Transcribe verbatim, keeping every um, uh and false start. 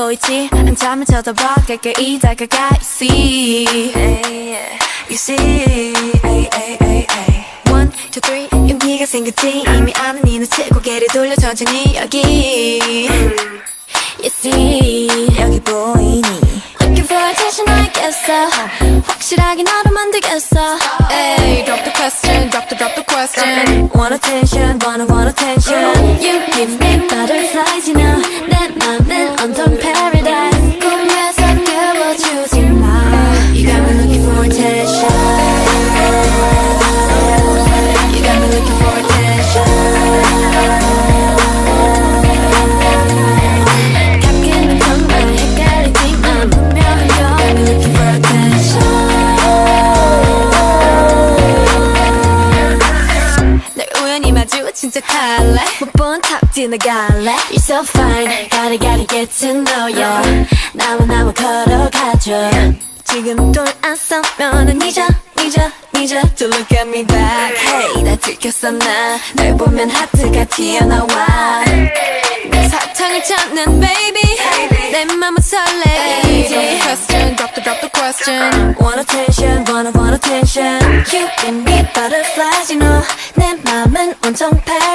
보이지 않자면 쳐다봐 가까이 다가가 You see You see ay, ay, ay, ay. One, two, three 용기가 생겼지 이미 아는 이 눈치 고개를 돌려 천천히 여기 You see 여기 보이니 Looking for attention 알겠어 확실하게 너를 만들겠어 Ay, drop the question, drop the, drop the question Want attention, wanna want attention You give me butterflies, you know 내 맘은 온통 paradise 꿈에서 깨워주지 마 You got me looking for attention You got me looking for attention 가끔은 정말 헷갈리지만 분명한 건 You got me looking for attention 널 우연히 마주친 척 할래 못 본 탑 지나갈래 You're so fine Gotta gotta get to know you 나와 나와 걸어가줘 지금 돌아서면은 잊어 잊어 잊어 To look at me back Hey 나 들켰어 나 널 보면 하트가 튀어나와 내 사탕을 찾는 baby 내 맘은 설레이지 Drop the question drop the drop the question Want attention wanna want attention You give me butterflies you know 내 맘은 온통 paradise